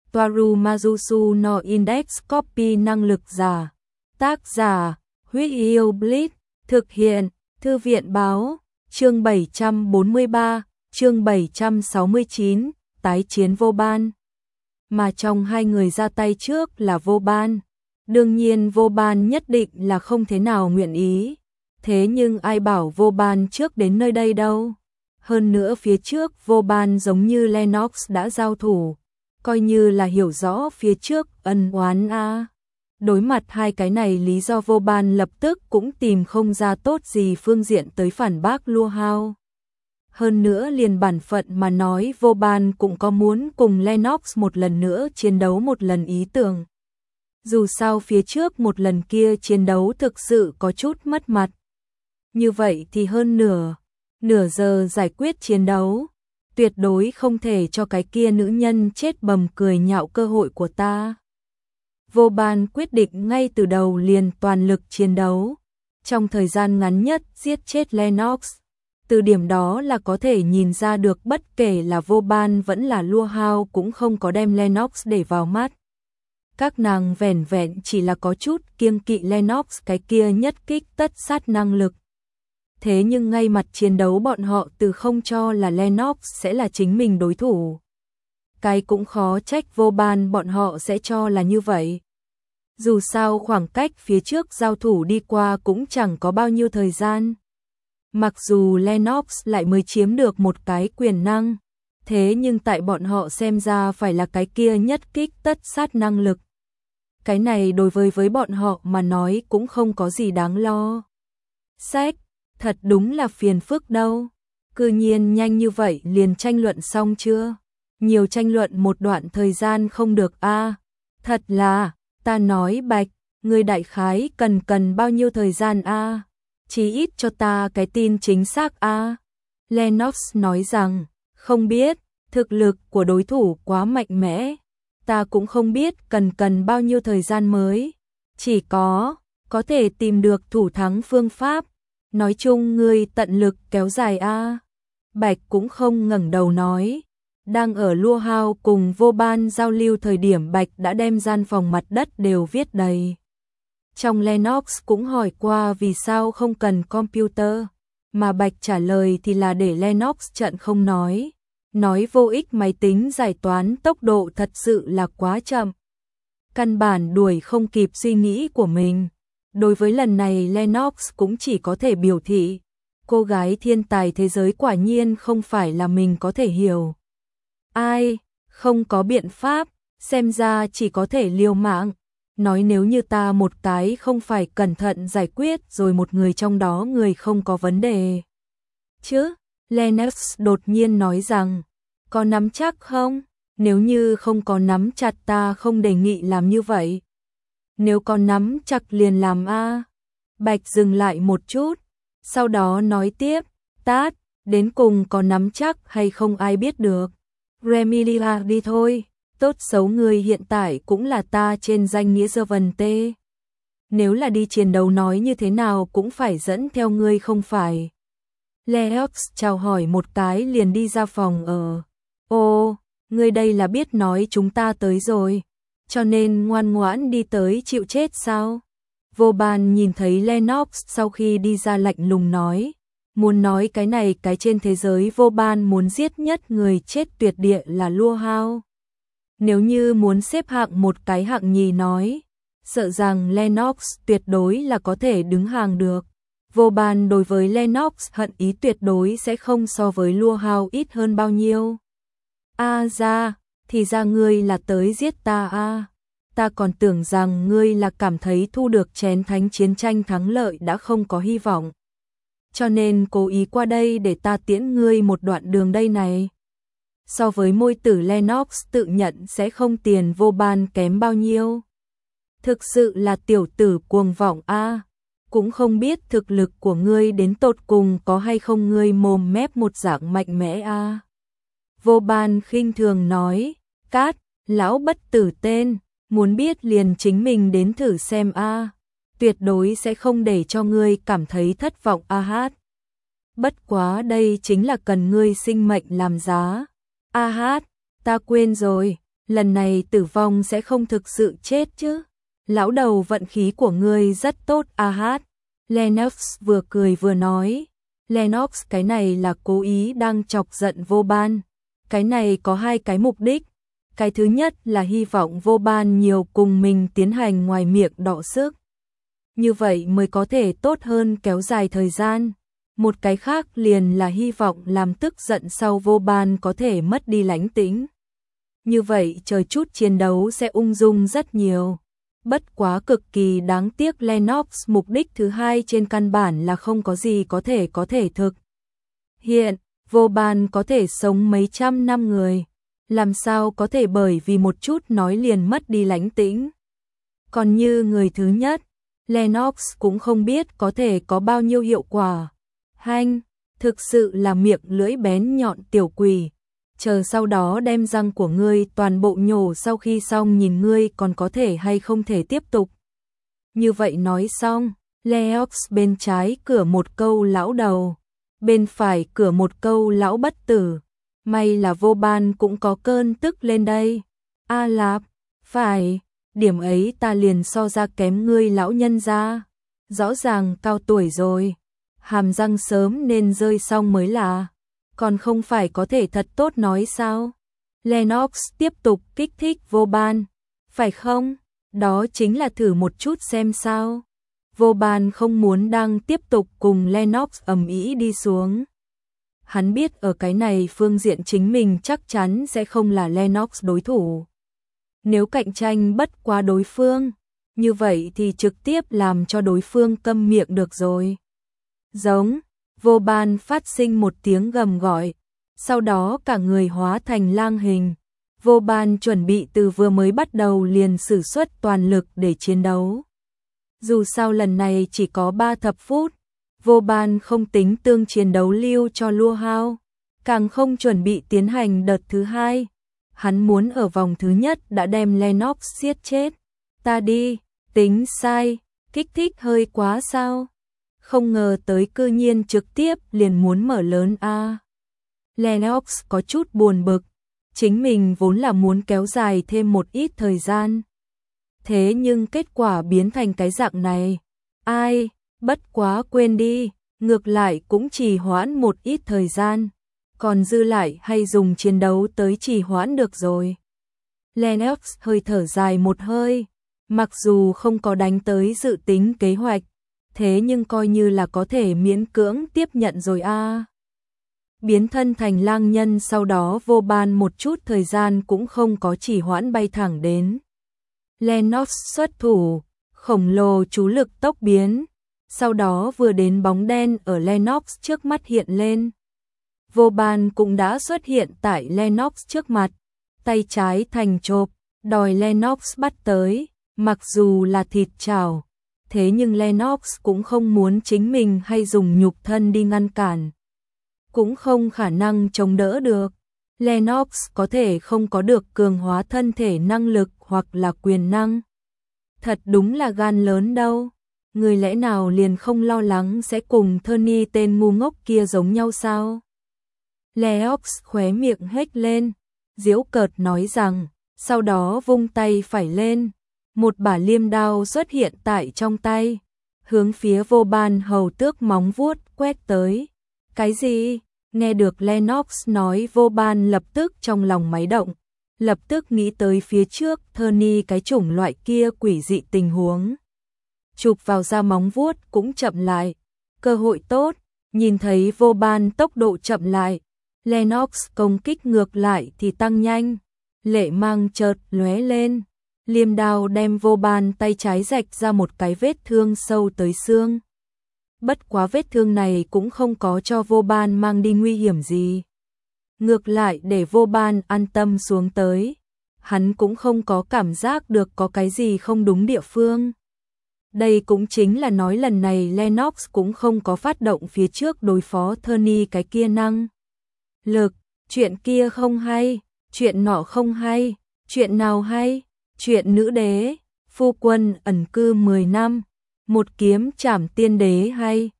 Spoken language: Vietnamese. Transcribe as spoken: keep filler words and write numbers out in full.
Toaru Majusu no Index Copy năng lực giả. Tác giả, Huyết Yêu Blitz, thực hiện, Thư viện Báo, chương bảy trăm bốn mươi ba, chương bảy trăm sáu mươi chín, tái chiến vô ban. Mà trong hai người ra tay trước là vô ban. Đương nhiên vô ban nhất định là không thế nào nguyện ý. Thế nhưng ai bảo vô ban trước đến nơi đây đâu. Hơn nữa phía trước vô ban giống như Lennox đã giao thủ. Coi như là hiểu rõ phía trước ân oán a. Đối mặt hai cái này lý do vô ban lập tức cũng tìm không ra tốt gì phương diện tới phản bác Lua Hao. Hơn nữa liền bản phận mà nói vô ban cũng có muốn cùng Lennox một lần nữa chiến đấu một lần ý tưởng. Dù sao phía trước một lần kia chiến đấu thực sự có chút mất mặt. Như vậy thì hơn nửa, nửa giờ giải quyết chiến đấu. Tuyệt đối không thể cho cái kia nữ nhân chết bầm cười nhạo cơ hội của ta. Vô ban quyết định ngay từ đầu liền toàn lực chiến đấu. Trong thời gian ngắn nhất giết chết Lennox. Từ điểm đó là có thể nhìn ra được bất kể là vô ban vẫn là Lua Hao cũng không có đem Lennox để vào mắt. Các nàng vẻn vẹn chỉ là có chút kiêng kỵ Lennox cái kia nhất kích tất sát năng lực. Thế nhưng ngay mặt chiến đấu bọn họ từ không cho là Lennox sẽ là chính mình đối thủ. Cái cũng khó trách vô ban bọn họ sẽ cho là như vậy. Dù sao khoảng cách phía trước giao thủ đi qua cũng chẳng có bao nhiêu thời gian. Mặc dù Lennox lại mới chiếm được một cái quyền năng, thế nhưng tại bọn họ xem ra phải là cái kia nhất kích tất sát năng lực. Cái này đối với với bọn họ mà nói cũng không có gì đáng lo. Sách, thật đúng là phiền phức đâu. Cư nhiên nhanh như vậy liền tranh luận xong chưa? Nhiều tranh luận một đoạn thời gian không được a. À, thật là, ta nói Bạch, người đại khái cần cần bao nhiêu thời gian a? À? Chí ít cho ta cái tin chính xác a. À? Lennox nói rằng, không biết, thực lực của đối thủ quá mạnh mẽ. Ta cũng không biết cần cần bao nhiêu thời gian mới. Chỉ có, có thể tìm được thủ thắng phương pháp. Nói chung ngươi tận lực kéo dài a. À? Bạch cũng không ngẩng đầu nói. Đang ở Lua Hao cùng vô ban giao lưu thời điểm Bạch đã đem gian phòng mặt đất đều viết đầy. Trong Lennox cũng hỏi qua vì sao không cần computer, mà Bạch trả lời thì là để Lennox trận không nói. Nói vô ích máy tính giải toán tốc độ thật sự là quá chậm. Căn bản đuổi không kịp suy nghĩ của mình. Đối với lần này Lennox cũng chỉ có thể biểu thị. Cô gái thiên tài thế giới quả nhiên không phải là mình có thể hiểu. Ai, không có biện pháp, xem ra chỉ có thể liều mạng. Nói nếu như ta một cái không phải cẩn thận giải quyết rồi một người trong đó người không có vấn đề. Chứ, Lennox đột nhiên nói rằng, có nắm chắc không? Nếu như không có nắm chặt ta không đề nghị làm như vậy. Nếu có nắm chặt liền làm a. Bạch dừng lại một chút, sau đó nói tiếp, tát, đến cùng có nắm chắc hay không ai biết được. Remilia đi thôi, tốt xấu người hiện tại cũng là ta trên danh nghĩa dơ vần tê. Nếu là đi chiến đấu nói như thế nào cũng phải dẫn theo ngươi không phải. Leox chào hỏi một cái liền đi ra phòng ở. Ô, ngươi đây là biết nói chúng ta tới rồi, cho nên ngoan ngoãn đi tới chịu chết sao? Vô ban nhìn thấy Lennox sau khi đi ra lạnh lùng nói. Muốn nói cái này cái trên thế giới vô ban muốn giết nhất người chết tuyệt địa là Lua Hao. Nếu như muốn xếp hạng một cái hạng nhì nói, sợ rằng Lennox tuyệt đối là có thể đứng hàng được. Vô ban đối với Lennox hận ý tuyệt đối sẽ không so với Lua Hao ít hơn bao nhiêu. A ra, thì ra ngươi là tới giết ta a. À. Ta còn tưởng rằng ngươi là cảm thấy thu được chén thánh chiến tranh thắng lợi đã không có hy vọng. Cho nên cố ý qua đây để ta tiễn ngươi một đoạn đường đây này. So với môi tử Lennox tự nhận sẽ không tiền vô ban kém bao nhiêu. Thực sự là tiểu tử cuồng vọng a. À. Cũng không biết thực lực của ngươi đến tột cùng có hay không ngươi mồm mép một dạng mạnh mẽ a. À. Vô ban khinh thường nói, cát, lão bất tử tên, muốn biết liền chính mình đến thử xem a. À. Tuyệt đối sẽ không để cho ngươi cảm thấy thất vọng a hát. Bất quá đây chính là cần ngươi sinh mệnh làm giá. A hát, ta quên rồi, lần này tử vong sẽ không thực sự chết chứ. Lão đầu vận khí của ngươi rất tốt a hát. Lennox vừa cười vừa nói. Lennox cái này là cố ý đang chọc giận Vô Ban. Cái này có hai cái mục đích. Cái thứ nhất là hy vọng Vô Ban nhiều cùng mình tiến hành ngoài miệng đọ sức. Như vậy mới có thể tốt hơn kéo dài thời gian. Một cái khác liền là hy vọng làm tức giận sau Vô Ban có thể mất đi lãnh tĩnh. Như vậy chờ chút chiến đấu sẽ ung dung rất nhiều. Bất quá cực kỳ đáng tiếc Lennox mục đích thứ hai trên căn bản là không có gì có thể có thể thực. Hiện, Vô Ban có thể sống mấy trăm năm người. Làm sao có thể bởi vì một chút nói liền mất đi lãnh tĩnh. Còn như người thứ nhất, Lennox cũng không biết có thể có bao nhiêu hiệu quả. Hanh, thực sự là miệng lưỡi bén nhọn tiểu quỷ. Chờ sau đó đem răng của ngươi toàn bộ nhổ sau khi xong nhìn ngươi còn có thể hay không thể tiếp tục. Như vậy nói xong, Lennox bên trái cửa một câu lão đầu, bên phải cửa một câu lão bất tử. May là Vô Ban cũng có cơn tức lên đây. A Lạp, phải, điểm ấy ta liền so ra kém ngươi lão nhân ra. Rõ ràng cao tuổi rồi, hàm răng sớm nên rơi xong mới là. Còn không phải có thể thật tốt nói sao? Lennox tiếp tục kích thích Vô Ban. Phải không? Đó chính là thử một chút xem sao. Vô Ban không muốn đang tiếp tục cùng Lennox ầm ĩ đi xuống. Hắn biết ở cái này phương diện chính mình chắc chắn sẽ không là Lennox đối thủ. Nếu cạnh tranh bất quá đối phương, như vậy thì trực tiếp làm cho đối phương câm miệng được rồi. Giống, Vô Ban phát sinh một tiếng gầm gọi, sau đó cả người hóa thành lang hình. Vô Ban chuẩn bị từ vừa mới bắt đầu liền sử xuất toàn lực để chiến đấu. Dù sao lần này chỉ có ba thập phút, Vô Ban không tính tương chiến đấu lưu cho lua hao, càng không chuẩn bị tiến hành đợt thứ hai. Hắn muốn ở vòng thứ nhất đã đem Lennox giết chết. Ta đi, tính sai, kích thích hơi quá sao? Không ngờ tới cư nhiên trực tiếp liền muốn mở lớn a. Lennox có chút buồn bực, chính mình vốn là muốn kéo dài thêm một ít thời gian. Thế nhưng kết quả biến thành cái dạng này. Ai, bất quá quên đi, ngược lại cũng trì hoãn một ít thời gian. Còn dư lại hay dùng chiến đấu tới trì hoãn được rồi. Lennox hơi thở dài một hơi, mặc dù không có đánh tới dự tính kế hoạch, thế nhưng coi như là có thể miễn cưỡng tiếp nhận rồi a. Biến thân thành lang nhân sau đó Vô Ban một chút thời gian cũng không có trì hoãn bay thẳng đến. Lennox xuất thủ, khổng lồ chú lực tốc biến, sau đó vừa đến bóng đen ở Lennox trước mắt hiện lên. Vô Ban cũng đã xuất hiện tại Lennox trước mặt, tay trái thành chộp, đòi Lennox bắt tới, mặc dù là thịt chảo, thế nhưng Lennox cũng không muốn chính mình hay dùng nhục thân đi ngăn cản. Cũng không khả năng chống đỡ được. Lennox có thể không có được cường hóa thân thể năng lực hoặc là quyền năng. Thật đúng là gan lớn đâu. Người lẽ nào liền không lo lắng sẽ cùng Tony tên ngu ngốc kia giống nhau sao? Lennox khóe miệng hếch lên, giễu cợt nói rằng, sau đó vung tay phải lên, một bả liêm đao xuất hiện tại trong tay, hướng phía Vô Ban hầu tước móng vuốt quét tới. Cái gì? Nghe được Lennox nói Vô Ban lập tức trong lòng máy động, lập tức nghĩ tới phía trước Tony cái chủng loại kia quỷ dị tình huống. Chụp vào da móng vuốt cũng chậm lại, cơ hội tốt, nhìn thấy Vô Ban tốc độ chậm lại, Lennox công kích ngược lại thì tăng nhanh, lệ mang chợt lóe lên, liêm đao đem Vô Ban tay trái rạch ra một cái vết thương sâu tới xương. Bất quá vết thương này cũng không có cho Vô Ban mang đi nguy hiểm gì. Ngược lại để Vô Ban an tâm xuống tới, hắn cũng không có cảm giác được có cái gì không đúng địa phương. Đây cũng chính là nói lần này Lennox cũng không có phát động phía trước đối phó Tony cái kia năng lực, chuyện kia không hay, chuyện nọ không hay, chuyện nào hay, chuyện nữ đế, phu quân ẩn cư mười năm, một kiếm trảm tiên đế hay,